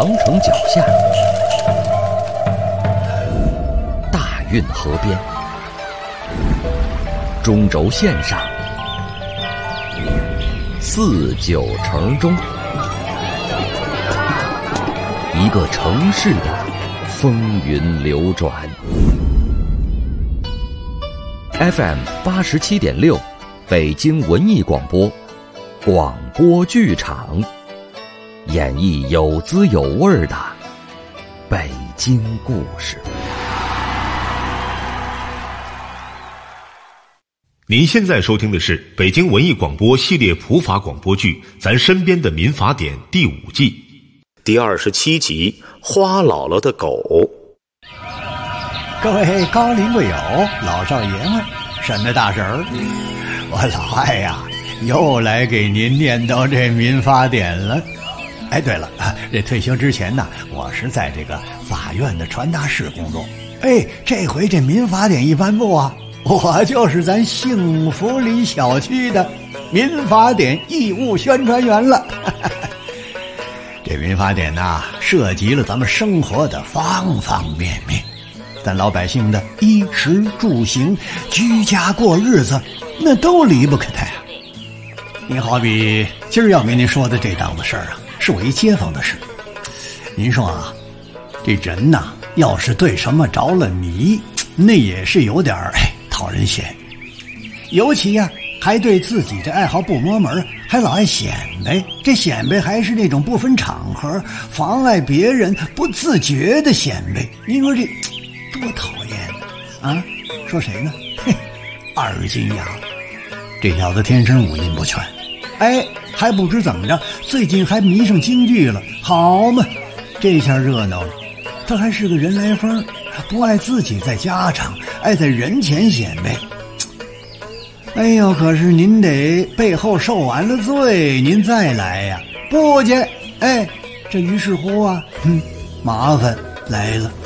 长城脚下，大运河边，中轴线上，四九城中，一个城市的风云流转。FM 87.6，北京文艺广播，广播剧场，演绎有滋有味的北京故事。 您现在收听的是北京文艺广播系列普法广播剧《咱身边的民法典》第5季第27集《花姥姥的狗》。 各位高龄贵友、老少爷们，什么大婶儿，我老艾呀，又来给您念叨这民法典了。哎，对了，这退休之前呢，我是在这个法院的传达室工作。哎，这回这民法典一颁布啊，我就是咱幸福里小区的民法典义务宣传员了。这民法典呐，涉及了咱们生活的方方面面，咱老百姓的衣食住行、居家过日子，那都离不开它呀。你好比今儿要跟您说的这档子事儿啊，是我一街坊的事。您说啊，这人呐，要是对什么着了迷，那也是有点讨人嫌。尤其呀，还对自己这爱好不摸门，还老爱显摆。这显摆还是那种不分场合，妨碍别人不自觉的显摆。您说这多讨厌啊！说谁呢？嘿，二金牙，这小子天生五音不全，哎，还不知怎么着，最近还迷上京剧了。好嘛，这下热闹了，他还是个人来疯，不爱自己在家常，爱在人前显摆。哎呦，可是您得背后受完了罪，您再来呀，不去。哎，这于是乎啊，麻烦来了。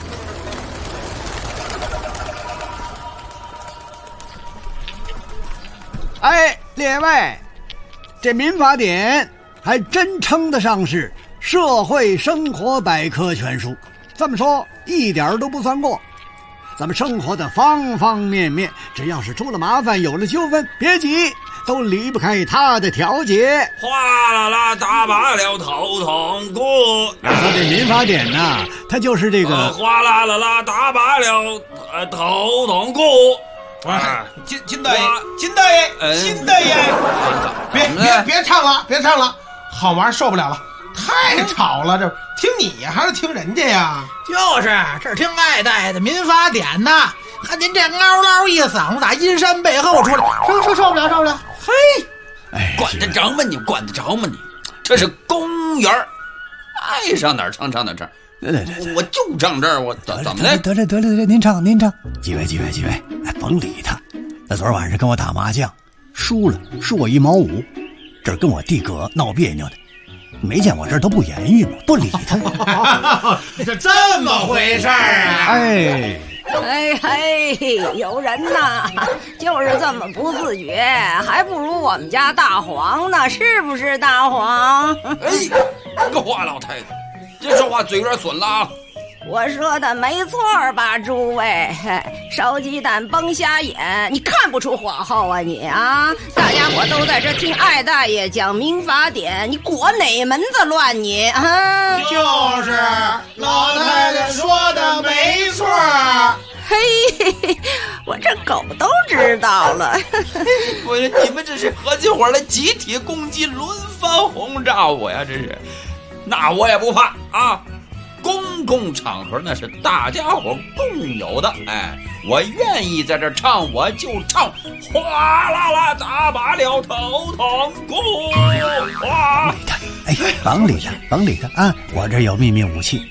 哎，列位，这民法典还真称得上是社会生活百科全书，这么说一点都不算过。咱们生活的方方面面，只要是出了麻烦，有了纠纷，别急，都离不开它的调解。 哗啦啦打罢了头痛苦。 说这民法典呐，它就是这个哗啦啦啦打罢了头痛苦。 金大爷，金大爷，金大爷，别唱了，别唱了，好玩受不了了，太吵了，这听你呀还是听人家呀？ 就是这听爱戴的民法典呐，看您这嗷嗷一嗓子打阴山背后出来，受不了，受不了。嘿， 管得着吗你？管得着吗你？这是公园，爱上哪儿唱哪儿唱。我就唱这儿，我怎么的？ 得了，您唱，几位，哎，甭理他。他昨儿晚上跟我打麻将，输了，输我1毛5，这儿跟我弟哥闹别扭的，没见我这儿都不言语吗？不理他。 是这么回事啊？ 哎，有人呐，就是这么不自觉，还不如我们家大黄呢，是不是大黄？ 哎，个花老太太，这说话嘴有点损了啊！ 我说的没错吧，诸位，烧鸡蛋崩瞎眼，你看不出火候啊你啊！大家伙都在这听艾大爷讲民法典，你裹哪门子乱你啊？ 就是老太太说的没错。 嘿，我这狗都知道了。 你们这是合起伙来集体攻击、轮番轰炸我呀！这是，那我也不怕啊！公共场合那是大家伙共有的，我愿意在这唱我就唱，哗啦啦打罢了头痛苦。 哇！甭理他啊！我这有秘密武器。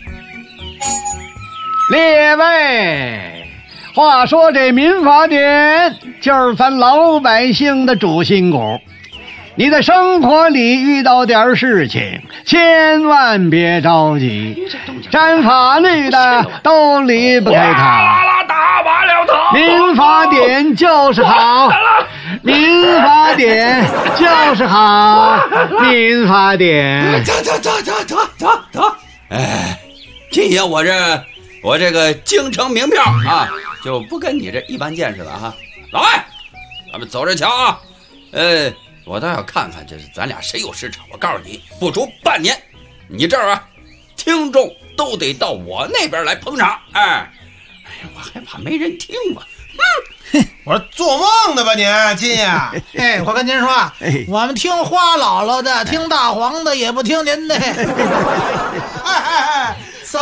列位，话说这民法典就是咱老百姓的主心骨。你在生活里遇到点事情，千万别着急，沾法律的都离不开它。 打罢了头， 民法典就是好，民法典就是好，民法典。 得， 今夜我这个京城名票啊，就不跟你这一般见识了哈。老外，咱们走着瞧啊。我倒要看看这是咱俩谁有市场。我告诉你，不出半年，你这儿啊，听众都得到我那边来捧场。我还怕没人听嘛。 我说做梦呢吧你金呀！ 我跟您说，我们听花姥姥的，听大黄的，也不听您的。 走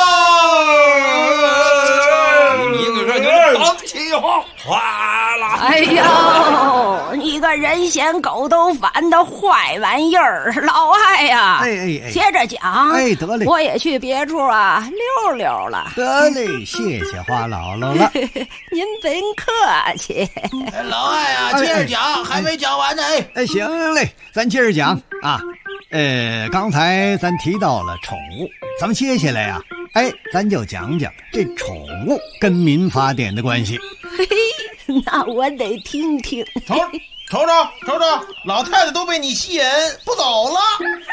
喽！ 你可说就是绑起哗啦！ 哎呦，你个人嫌狗都反的坏玩意儿，老艾呀！接着讲。 得嘞， 我也去别处啊溜溜了。 得嘞，谢谢花姥姥了。 您甭客气。 老艾啊，接着讲，还没讲完呢。 行嘞，咱接着讲啊。刚才咱提到了宠物，咱们接下来啊，咱就讲讲这宠物跟民法典的关系。 嘿，那我得听听。 瞅瞅，老太太都被你吸引不走了。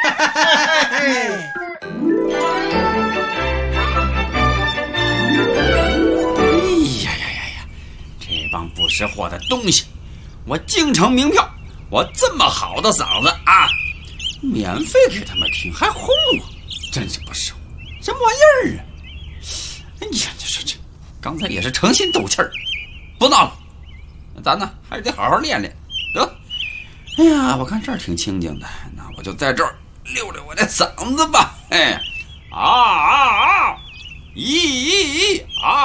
这帮不识货的东西！我京城名票，我这么好的嗓子啊，免费给他们听，还哄我，真是不识货，什么玩意儿啊！哎呀，这说这，刚才也是诚心斗气儿，不闹了，咱呢还是得好好练练，得。哎呀，我看这儿挺清静的，那我就在这儿溜溜我的嗓子吧。咦，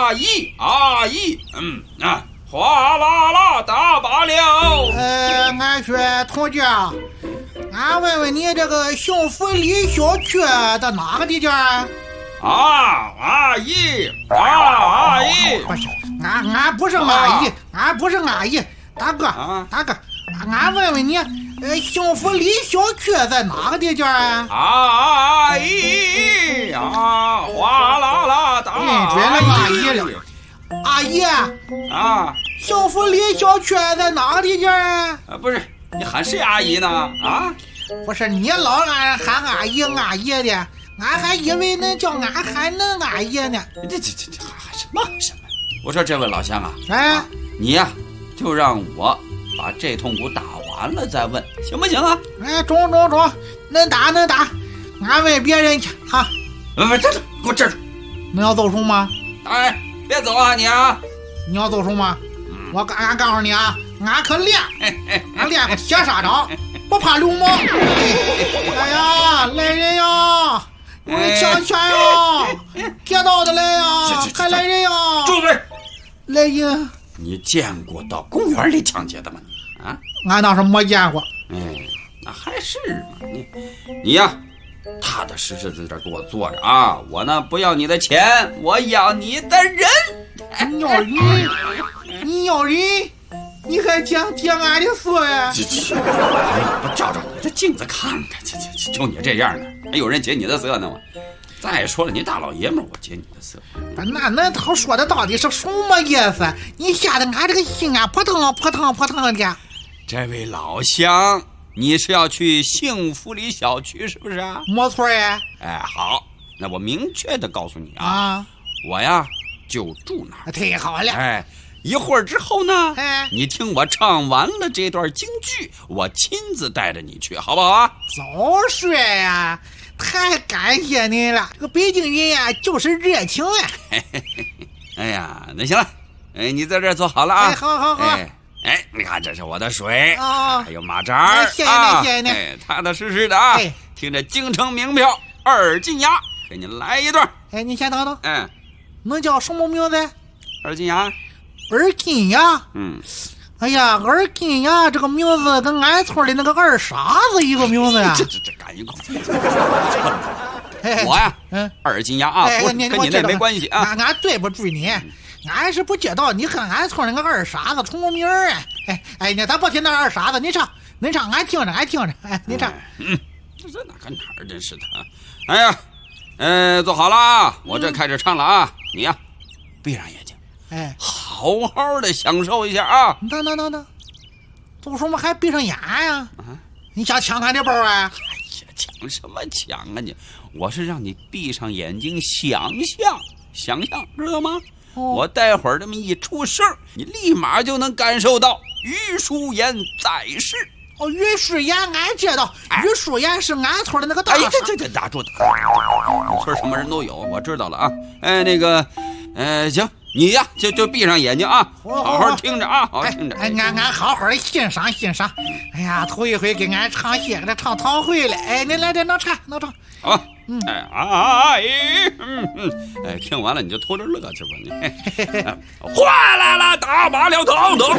哗啦啦打罢了。 俺说同志啊，俺问问你，这个幸福里小区在哪个地界啊？ 阿姨， 不是，俺不是阿姨，俺不是阿姨，大哥，俺问问你，幸福里小区在哪个地界啊？ 阿姨啊，哗啦啦打。 别了阿姨了，阿姨啊， 幸福里小区在哪个地界啊？ 不是，你喊谁阿姨呢？啊， 不是，你老喊阿姨的，俺还以为恁叫俺喊恁阿姨呢。 这喊什么？我说这位老乡啊，你呀，就让我把这通鼓打完了再问，行不行啊？ 中，能打，俺问别人去啊。 不，站住，给我站住！ 你要走手吗？ 别走啊你啊！ 你要走手吗？俺告诉你啊，俺可练，俺练过铁砂掌，不怕流氓。哎呀，来人呀！我抢钱呀！劫道的来呀！还来人呀！ 住嘴！ 来人！ 你见过到公园里抢劫的吗？啊， 俺倒是没见过。 那还是嘛，你呀，踏踏实实在这给我坐着啊！我呢不要你的钱，我要你的人。 你要人，你还讲俺的事呀？ 不照你这镜子看看，就你这样的，还有人解你的色呢吗？再说了，你大老爷们儿，我解你的色。 那他说的到底是什么意思？你吓得俺这个心啊扑腾扑腾扑腾的。 这位老乡，你是要去幸福里小区是不是啊？ 没错呀。 好，那我明确的告诉你啊，我呀就住那儿。 太好了。 一会儿之后呢，你听我唱完了这段京剧，我亲自带着你去，好不好啊？ 早说呀！太感谢您了，这个北京人呀就是热情啊。 哎呀，那行了，你在这儿坐好了啊。 好。 你看这是我的水，还有马扎， 谢谢您。 踏踏实实的啊，听着京城名票二金牙，给你来一段。 你先等等。能叫什么名字？ 二金牙。 二金牙。哎呀，二金牙这个名字跟俺村的那个二傻子一个名字呀。 这赶紧我呀，二金牙啊，跟你那没关系啊。 俺对不住你，俺是不知道你和俺村那个二傻子重个名儿啊。那咱不提那二傻子，你唱，俺听着。你唱。 这哪跟哪儿真是的啊！哎呀，坐好了啊，我这开始唱了啊，你呀，闭上眼睛。好好的享受一下啊！ 等，做什么还闭上眼呀？你想抢俺的包啊？ 哎呀，抢什么抢啊你！ 我是让你闭上眼睛想象，知道吗？我待会儿这么一出声，你立马就能感受到于淑妍在世。 于淑妍俺知道，于淑妍是俺村的那个大嫂。 这打住！俺村什么人都有，我知道了啊。行，你呀就闭上眼睛啊，好好听着啊，好好听着。 俺好好的欣赏。哎呀，头一回给俺唱戏，给他唱堂会了。你来这能唱。 好，听完了你就偷着乐去吧你。哗啦啦，打马了堂的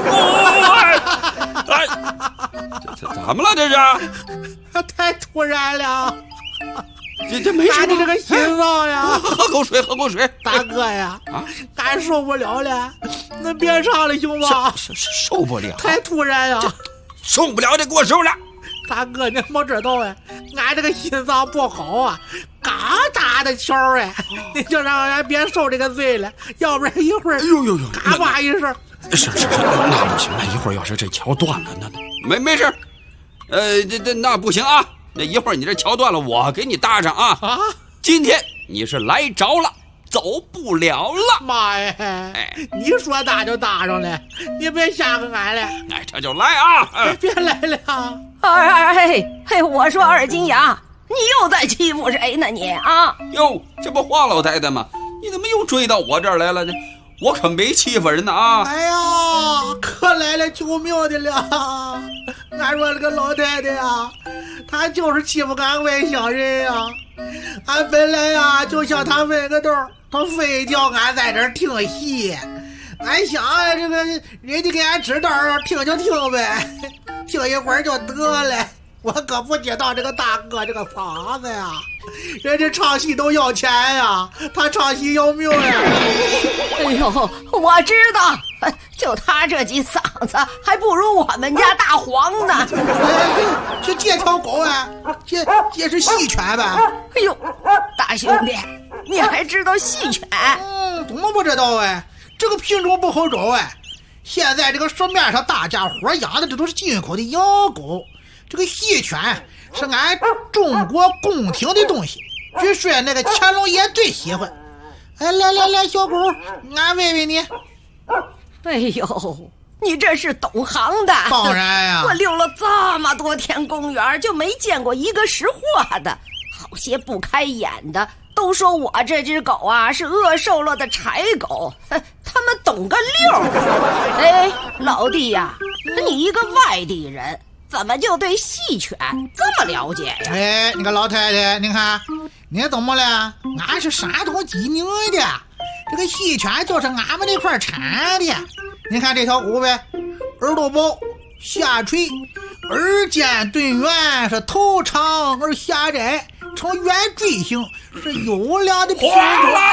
这怎么了这是？ 太突然了。 这没事， 你这个心脏呀！ 喝口水。 大哥呀，俺受不了了，恁别唱了行吗？ 受不了， 太突然呀！ 受不了，这给我收了。 大哥，你没知道哎，俺这个心脏不好啊，刚打的桥哎，你就让俺别受这个罪了，要不然一会儿嘎巴一声。 是，那不行，那一会儿要是这桥断了，那没事，那不行啊。那一会儿你这桥断了，我给你搭上啊！今天你是来着了，走不了了。 妈呀！你说搭就搭上了，你别吓唬俺了。 这就来啊！ 别来了！ 我说二金牙，你又在欺负谁呢你啊？ 哟，这不花老太太吗？你怎么又追到我这儿来了呢？我可没欺负人呢啊！ 哎呀，可来了救命的了！俺说那个老太太呀，她就是欺负俺外乡人呀。俺本来呀就向她问个道，她非叫俺在这儿听戏。俺想这个人家给俺指道，听就听呗，听一会儿就得了。我可不知道这个大哥这个嗓子呀，人家唱戏都要钱呀，他唱戏要命呀。 哎呦，我知道，就他这几嗓子，还不如我们家大黄呢。 这条狗啊，这是戏犬吧？ 哎呦，大兄弟，你还知道戏犬？ 怎么不知道哎？这个品种不好找哎。现在这个市面上大家伙养的这都是进口的洋狗。这个戏犬是俺中国宫廷的东西，据说那个乾隆爷最喜欢。来，小狗，俺喂喂你。 哎呦，你这是懂行的。 当然呀， 我溜了这么多天公园，就没见过一个识货的。好些不开眼的都说我这只狗啊是饿瘦了的柴狗，他们懂个溜。老弟呀，你一个外地人，怎么就对戏犬这么了解呀？ 那个老太太，你看你怎么了？俺是山东济宁的，这个戏犬就是俺们那块产的。你看这条狗呗，耳朵薄下垂，耳尖钝圆，是头长而下窄，呈圆锥形，是优良的品种。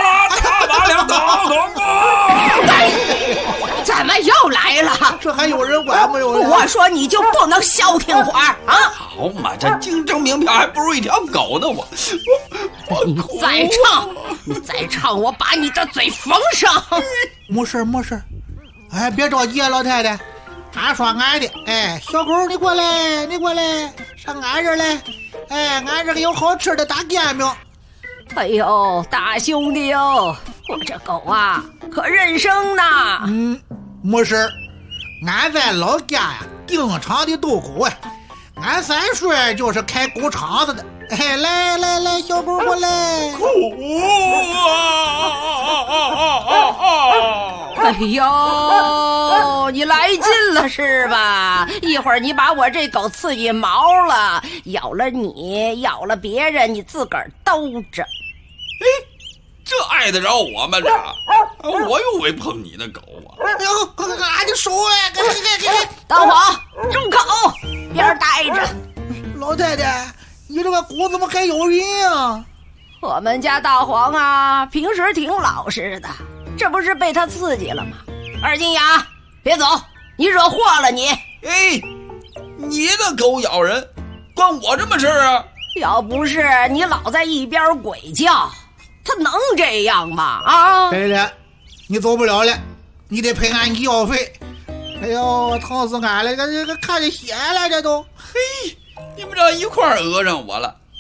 怎么又来了？ 这还有人管没有？ 我说你就不能消停会儿啊！ 好嘛，这京城名票还不如一条狗呢！ 你再唱，我把你的嘴缝上。 没事，别着急啊，老太太。俺说俺的，小狗你过来，上俺这儿来。俺这个有好吃的大煎饼。 哎呦，大兄弟哟，我这狗啊可认生呢。 没事，俺在老家呀定场的斗狗俺三叔就是开狗场子的。来，小狗过来。 哎呦，你来劲了是吧？一会儿你把我这狗刺激毛了，咬了你，咬了别人，你自个儿兜着。 这碍得着我们俩？我又没碰你的狗啊！ 哎呦，俺的手大黄，住口，边待着。 老太太，你这个狗怎么还有人啊？ 我们家大黄啊，平时挺老实的，这不是被他刺激了吗？二金牙，别走，你惹祸了你。 你的狗咬人，关我这么事啊？ 要不是你老在一边鬼叫，他能这样吗？啊！ 对了，你走不了了，你得赔俺医药费。哎呦，疼死俺了！这看见血了，这都。 你们这一块讹上我了。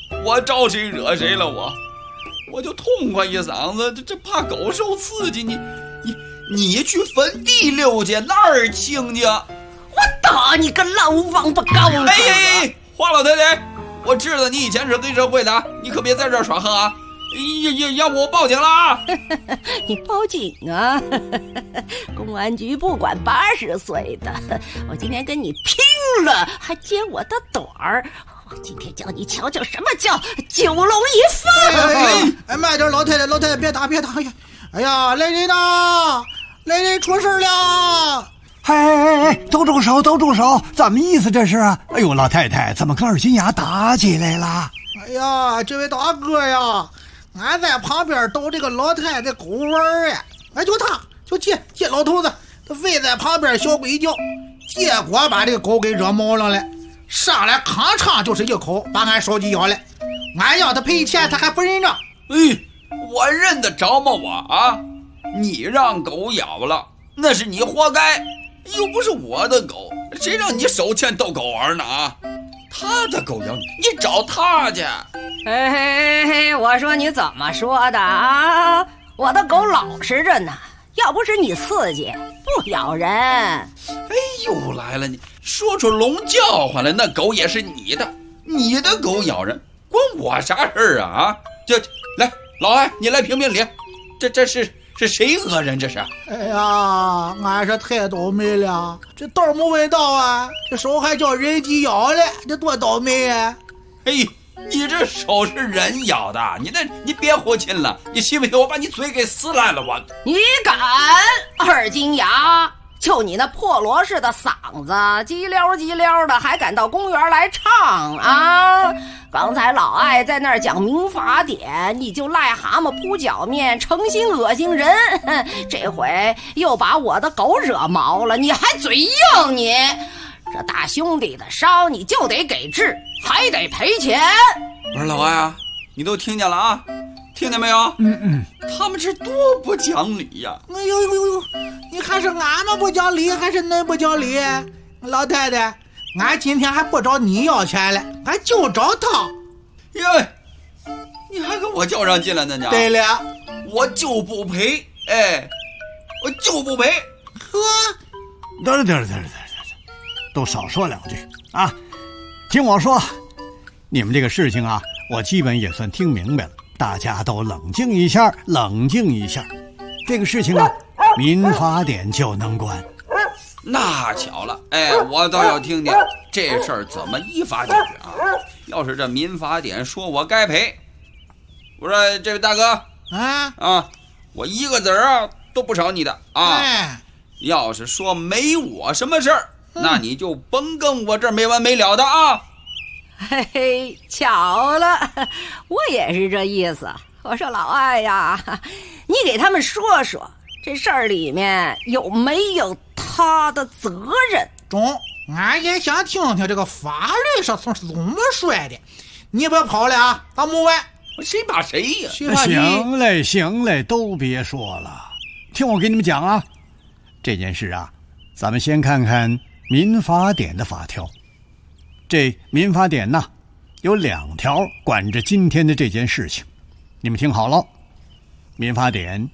我招谁惹谁了？我就痛快一嗓子，这怕狗受刺激。你去坟地溜去，那儿清静。 我打你个老王八羔子！ 哎，花老太太，我知道你以前是黑社会的，你可别在这儿耍横啊！要不我报警了啊！ 你报警啊！公安局不管80岁的，我今天跟你拼了，还揭我的短儿！我今天叫你瞧瞧什么叫九龙一凤！ 哎，慢点，老太太，别打！哎呀，来人呐！来人，出事了！ 哎，都住手！怎么意思这是？哎呦，老太太，怎么跟二金牙打起来了？ 哎呀，这位大哥呀，俺在旁边逗这个老太太狗玩呀，哎，就他，就借老头子，他非在旁边小鬼叫，结果把这个狗给惹毛了，上来吭嚓就是一口，把俺手机咬了。俺要他赔钱，他还不认账。 我认得着吗？我啊，你让狗咬了，那是你活该，又不是我的狗，谁让你手欠逗狗玩呢啊？他的狗咬你，你找他去。 嘿，我说你怎么说的啊？我的狗老实着呢，要不是你刺激，不咬人。哎， 又来了，你说出龙叫唤来，那狗也是你的，你的狗咬人，关我啥事儿啊？这来，老艾，你来评评理，这是谁讹人？这是？ 哎呀，俺是太倒霉了，这道没闻到啊，这手还叫人机咬了，这多倒霉啊！ 哎，你这手是人咬的，你别胡亲了，你信不信我把你嘴给撕烂了？ 你敢？二金牙，就你那破罗氏的嗓子，叽溜的，还敢到公园来唱啊？刚才老艾在那儿讲民法典，你就癞蛤蟆扑脚面，诚心恶心人。这回又把我的狗惹毛了，你还嘴硬你？这大兄弟的伤你就得给治，还得赔钱。 我说老艾啊，你都听见了啊？听见没有？他们是多不讲理呀！ 哎呦，你看是俺们不讲理，还是恁不讲理？老太太，俺今天还不找你要钱了，俺就找他。 呀，你还跟我较上劲了呢？你对了， 我就不赔，我就不赔。 呵， 得了，都少说两句啊！听我说，你们这个事情啊，我基本也算听明白了。大家都冷静一下。这个事情啊，民法典就能管。 那巧了，我倒要听听这事儿怎么依法解决啊！要是这民法典说我该赔，我说这位大哥我一个子儿啊都不少你的啊！要是说没我什么事儿，那你就甭跟我这儿没完没了的啊！ 嘿嘿，巧了，我也是这意思。我说老艾呀，你给他们说说，这事儿里面有没有他的责任？ 中，俺也想听听这个法律上是怎么说的。你别跑了啊，咱没完。 谁怕谁呀？ 行嘞，都别说了，听我给你们讲啊。这件事啊，咱们先看看民法典的法条。这民法典呢，有2条管着今天的这件事情，你们听好了。民法典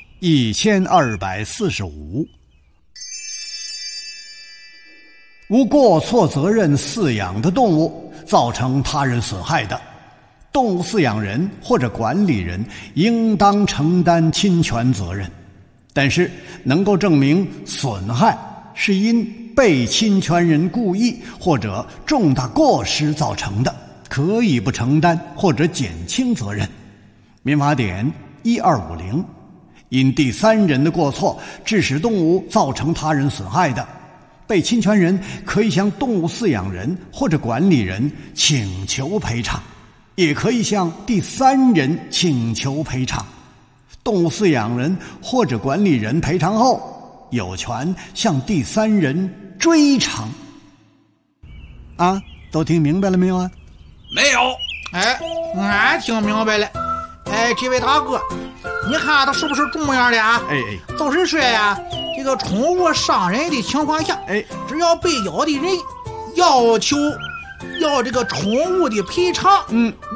1245，无过错责任饲养的动物造成他人损害的，动物饲养人或者管理人应当承担侵权责任，但是能够证明损害是因被侵权人故意或者重大过失造成的，可以不承担或者减轻责任。民法典1250，因第三人的过错致使动物造成他人损害的，被侵权人可以向动物饲养人或者管理人请求赔偿，也可以向第三人请求赔偿。动物饲养人或者管理人赔偿后，有权向第三人追偿。啊，都听明白了没有啊？ 没有。 俺听明白了。这位大哥，你看他是不是这么样的啊？就是说呀，这个宠物伤人的情况下，只要被咬的人要求要这个宠物的赔偿，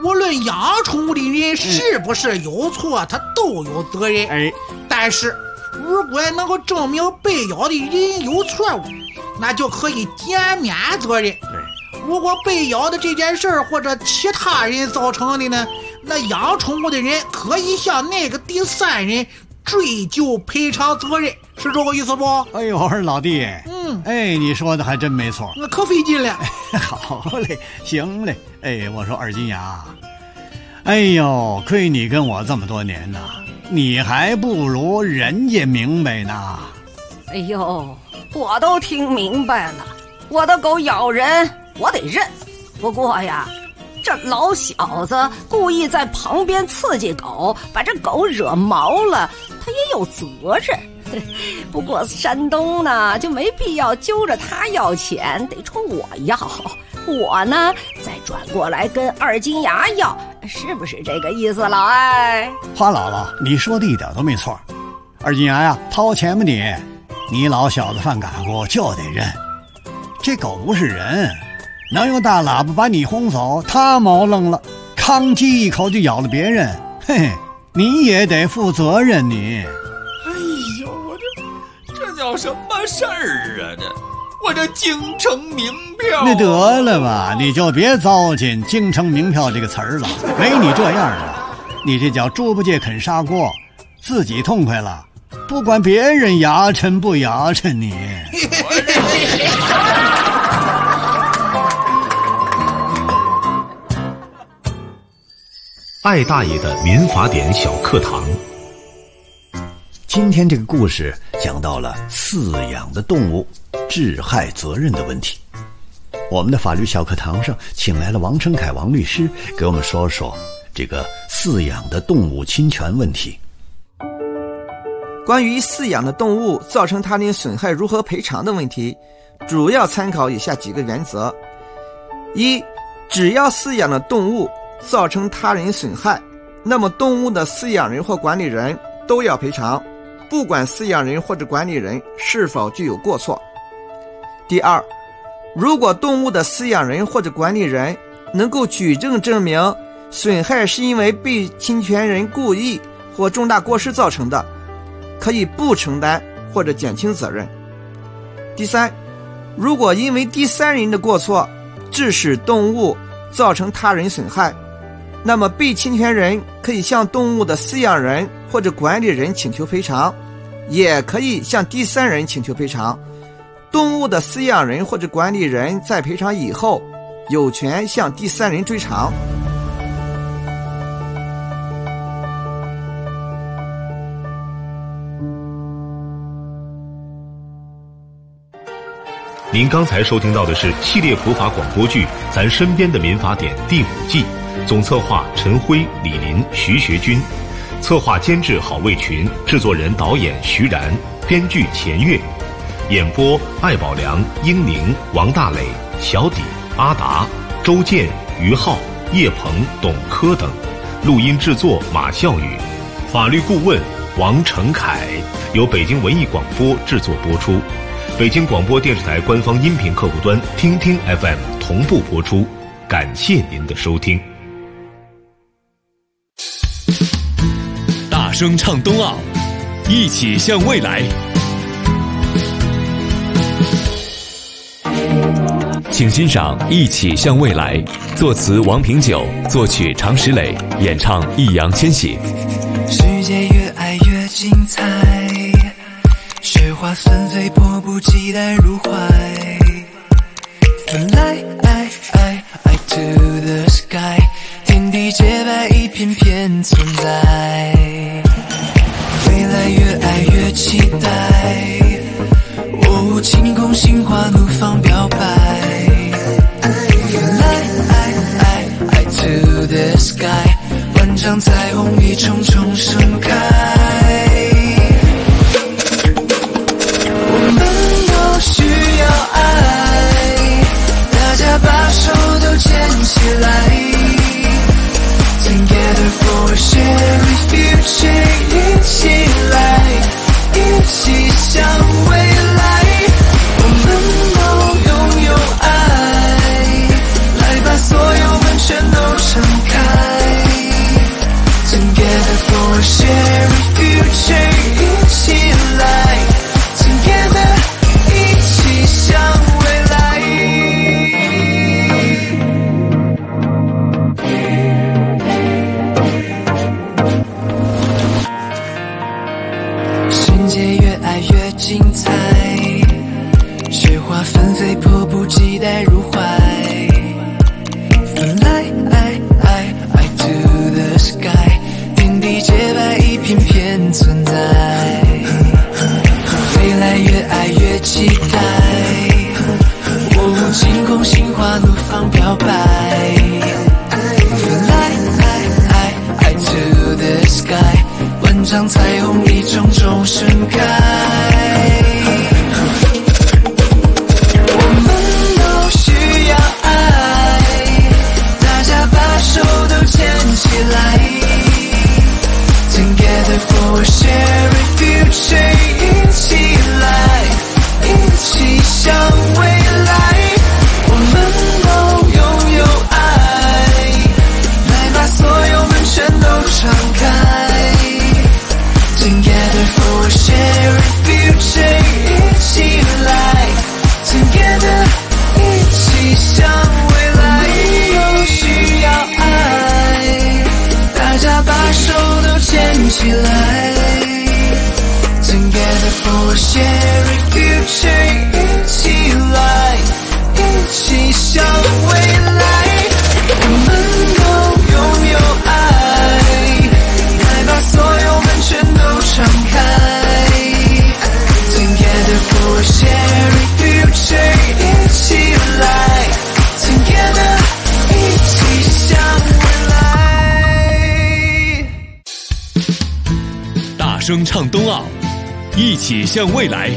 无论养宠物的人是不是有错，他都有责任。但是如果能够证明被咬的人有错误，那就可以减免责任。如果被咬的这件事或者其他人造成的呢，那养宠物的人可以向那个第三人追究赔偿责任，是这个意思不？ 哎呦，我说老弟，你说的还真没错， 那可费劲了。 好嘞，行嘞。我说二金牙，哎呦，亏你跟我这么多年呐，你还不如人家明白呢。 哎呦，我都听明白了，我的狗咬人我得认，不过呀，这老小子故意在旁边刺激狗，把这狗惹毛了，他也有责任。不过山东呢就没必要揪着他要钱，得冲我要，我呢再转过来跟二金牙要，是不是这个意思，老艾？ 花姥姥，你说的一点都没错。二金牙呀，掏钱吧你老小子犯嘎过就得认。这狗不是人，能用大喇叭把你轰走，他毛愣了，吭叽一口就咬了别人，嘿，你也得负责任你。 哎呦，我这叫什么事儿啊？我这京城名票， 那得了吧，你就别糟践京城名票这个词儿了，没你这样的，你这叫猪不借啃砂锅，自己痛快了，不管别人牙碜不牙碜你。 艾大爷的民法典小课堂。 今天这个故事讲到了饲养的动物治害责任的问题。我们的法律小课堂上请来了王成凯王律师，给我们说说这个饲养的动物侵权问题。 关于饲养的动物造成他人损害如何赔偿的问题，主要参考以下几个原则：一，只要饲养的动物造成他人损害，那么动物的饲养人或管理人都要赔偿，不管饲养人或者管理人是否具有过错。第二，如果动物的饲养人或者管理人能够举证证明损害是因为被侵权人故意或重大过失造成的，可以不承担或者减轻责任。第三，如果因为第三人的过错致使动物造成他人损害，那么被侵权人可以向动物的饲养人或者管理人请求赔偿，也可以向第三人请求赔偿。动物的饲养人或者管理人在赔偿以后，有权向第三人追偿。 您刚才收听到的是系列普法广播剧《咱身边的民法典》第5季，总策划陈辉、李林、徐学军，策划监制郝卫群，制作人导演徐然，编剧钱月，演播艾宝良、英宁、王大磊、小底、阿达、周建、于浩、叶鹏、董科等，录音制作马笑宇，法律顾问王成凯，由北京文艺广播制作播出。北京广播电视台官方音频客户端听听 FM 同步播出，感谢您的收听。 大声唱冬奥，一起向未来。请欣赏《一起向未来》，作词王平久，作曲常石磊，演唱易烊千玺。 世界越爱越精彩，雪花纷飞，迫不及待入怀。Fly to the sky， 天地洁白，一片片存在。未来越爱越期待，哦，晴空心花怒放表白。Fly to the sky， 万丈彩虹一重重盛开。我们都需要爱，大家把手都牵起来 Together for a shared future， 一起来，一起向未来。我们都拥有爱，来把所有门全都敞开。 for a shared future， 一起来 ，Together， 一起向未来。世界越爱越精彩，雪花纷飞，迫不及待入怀。Fly I to the sky， 天地洁白，一片片存在。未来越爱越期待，我惊空心花怒放飘摆。Fly I to the sky， 万丈彩虹一种种盛开。我们都需要爱，大家把手都牵起来。Together for a shared future， 一起来，一起向未来。我们都拥有爱，来把所有门全都敞开。Together for a shared future， 一起来 Together， 一起向未来。都需要爱，大家把手都牵起来。Together for a shared future， 一起来，一起向未来。我们都拥有爱，来把所有门全都敞开。Together for a shared future， 一起来 Together， 一起向未来。 大声唱冬奥，一起向未来。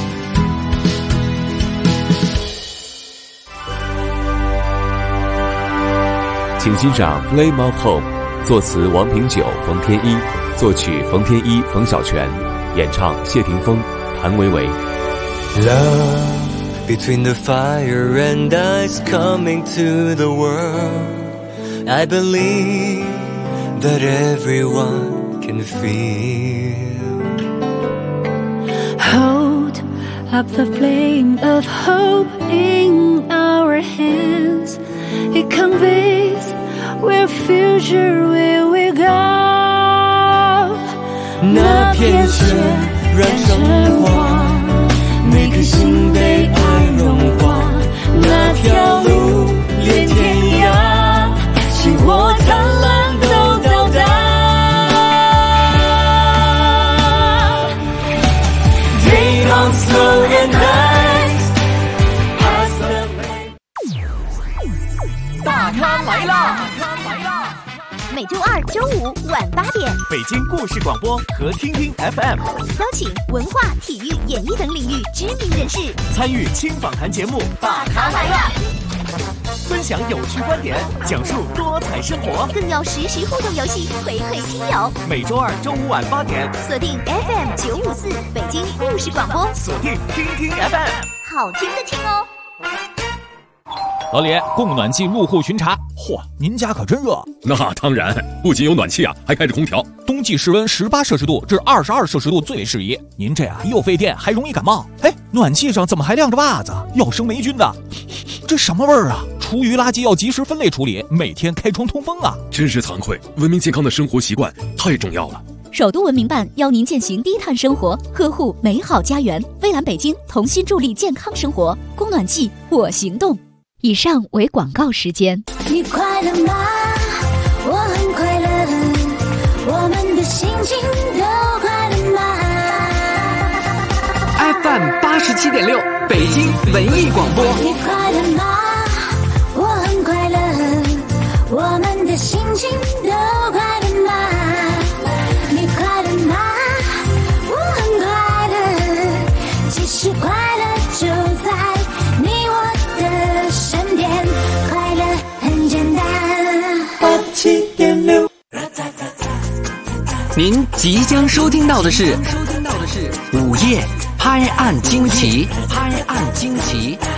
请欣赏《Flame of Hope》，作词王平久、冯天一，作曲冯天一、冯小泉，演唱谢霆锋、谭维维。 Love between the fire and ice coming to the world. I believe that everyone can feel. Hold up the flame of hope in our hands. It conveys where future will we go. 那片雪燃成花，每颗心被爱融化。那条路连天涯，星火灿烂都到达。Take on slow and ice， past the flame。 大咖来啦！每周二、周五晚8点， 北京故事广播和听听 FM 邀请文化、体育、演艺等领域知名人士参与轻访谈节目《大咖来啦》，分享有趣观点，讲述多彩生活， 更有实时互动游戏回馈听友。 每周二、周五晚8点， 锁定 FM 954北京故事广播， 锁定听听 FM， 好听的听哦。 老李，供暖气入户巡查。嚯，您家可真热。 那当然，不仅有暖气啊，还开着空调。 冬季室温18摄氏度至22摄氏度最为适宜。您这样又费电，还容易感冒。哎，暖气上怎么还晾着袜子？要生霉菌的。这什么味儿啊？厨余垃圾要及时分类处理，每天开窗通风啊。 真是惭愧，文明健康的生活习惯太重要了。 首都文明办邀您践行低碳生活，呵护美好家园。蔚蓝北京同心助力健康生活，供暖季我行动。以上为广告时间。 你快乐吗？我很快乐，我们的心情都快乐吗 ？FM 87.6，北京文艺广播。 你快乐吗？我很快乐，我们的心情都快乐吗？你快乐吗？我很快乐，其实快乐就在你我的身边，快乐很简单。 87.6，您即将收听到的是午夜拍案惊奇，拍案惊奇。